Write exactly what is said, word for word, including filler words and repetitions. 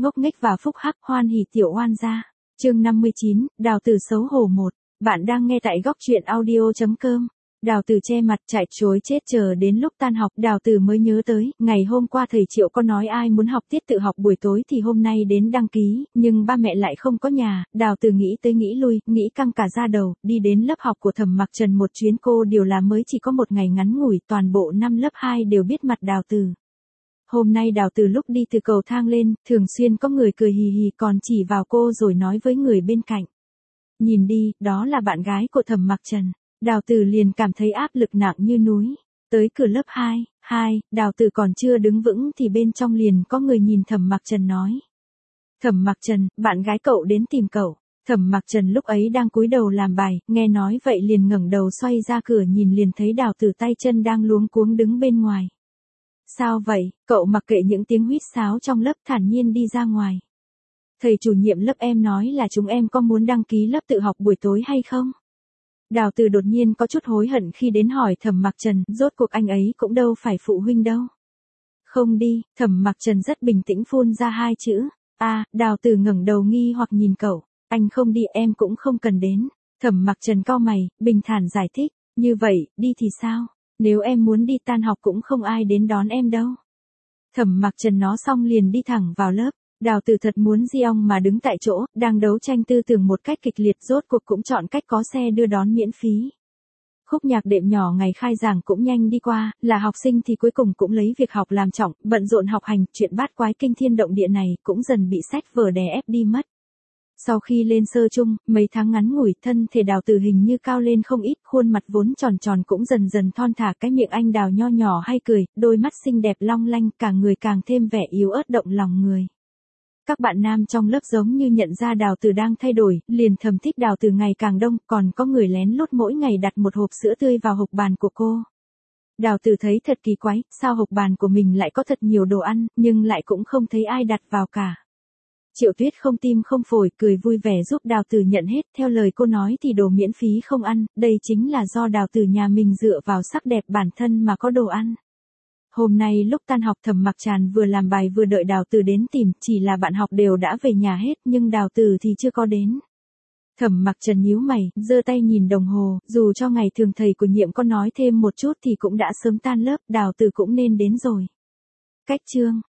ngốc nghếch và phúc hắc, hoan hỉ tiểu oan gia. Chương năm mươi chín, Đào Tử xấu hổ một. Bạn đang nghe tại góc truyện audio chấm com. Đào Tử che mặt chạy chối chết chờ đến lúc tan học, Đào Tử mới nhớ tới, ngày hôm qua thầy Triệu có nói ai muốn học tiết tự học buổi tối thì hôm nay đến đăng ký, nhưng ba mẹ lại không có nhà. Đào Tử nghĩ tới nghĩ lui, nghĩ căng cả da đầu, đi đến lớp học của Thẩm Mặc Trần một chuyến, cô điều là mới chỉ có một ngày ngắn ngủi, toàn bộ năm lớp hai đều biết mặt Đào Tử. Hôm nay Đào Tử lúc đi từ cầu thang lên, thường xuyên có người cười hì hì còn chỉ vào cô rồi nói với người bên cạnh. Nhìn đi, đó là bạn gái của Thẩm Mặc Trần. Đào Tử liền cảm thấy áp lực nặng như núi. Tới cửa lớp hai, hai, Đào Tử còn chưa đứng vững thì bên trong liền có người nhìn Thẩm Mặc Trần nói. Thẩm Mặc Trần, bạn gái cậu đến tìm cậu. Thẩm Mặc Trần lúc ấy đang cúi đầu làm bài, nghe nói vậy liền ngẩng đầu xoay ra cửa nhìn liền thấy Đào Tử tay chân đang luống cuống đứng bên ngoài. Sao vậy, cậu mặc kệ những tiếng huýt sáo trong lớp thản nhiên đi ra ngoài. Thầy chủ nhiệm lớp em nói là chúng em có muốn đăng ký lớp tự học buổi tối hay không? Đào Tử đột nhiên có chút hối hận khi đến hỏi Thẩm Mặc Trần, rốt cuộc anh ấy cũng đâu phải phụ huynh đâu. Không đi, Thẩm Mặc Trần rất bình tĩnh phun ra hai chữ. À, Đào Tử ngẩng đầu nghi hoặc nhìn cậu, anh không đi em cũng không cần đến. Thẩm Mặc Trần cau mày, bình thản giải thích, như vậy, đi thì sao? Nếu em muốn đi tan học cũng không ai đến đón em đâu. Thẩm Mặc Trần nói xong liền đi thẳng vào lớp. Đào Tử thật muốn di ong mà đứng tại chỗ, đang đấu tranh tư tưởng một cách kịch liệt, rốt cuộc cũng chọn cách có xe đưa đón miễn phí. Khúc nhạc đệm nhỏ ngày khai giảng cũng nhanh đi qua, là học sinh thì cuối cùng cũng lấy việc học làm trọng, bận rộn học hành, chuyện bát quái kinh thiên động địa này cũng dần bị sách vở đè ép đi mất. Sau khi lên sơ chung, mấy tháng ngắn ngủi, thân thể Đào Tử hình như cao lên không ít, khuôn mặt vốn tròn tròn cũng dần dần thon thả, cái miệng anh đào nho nhỏ hay cười, đôi mắt xinh đẹp long lanh, cả người càng thêm vẻ yếu ớt động lòng người. Các bạn nam trong lớp giống như nhận ra Đào Tử đang thay đổi, liền thầm thích Đào Tử ngày càng đông, còn có người lén lút mỗi ngày đặt một hộp sữa tươi vào hộp bàn của cô. Đào Tử thấy thật kỳ quái, sao hộp bàn của mình lại có thật nhiều đồ ăn, nhưng lại cũng không thấy ai đặt vào cả. Triệu Tuyết không tim không phổi, cười vui vẻ giúp Đào Tử nhận hết, theo lời cô nói thì đồ miễn phí không ăn, đây chính là do Đào Tử nhà mình dựa vào sắc đẹp bản thân mà có đồ ăn. Hôm nay lúc tan học Thẩm Mặc Tràn vừa làm bài vừa đợi Đào Tử đến tìm, chỉ là bạn học đều đã về nhà hết nhưng Đào Tử thì chưa có đến. Thẩm Mặc Trần nhíu mày, giơ tay nhìn đồng hồ, dù cho ngày thường thầy của nhiệm có nói thêm một chút thì cũng đã sớm tan lớp, Đào Tử cũng nên đến rồi. Cách chương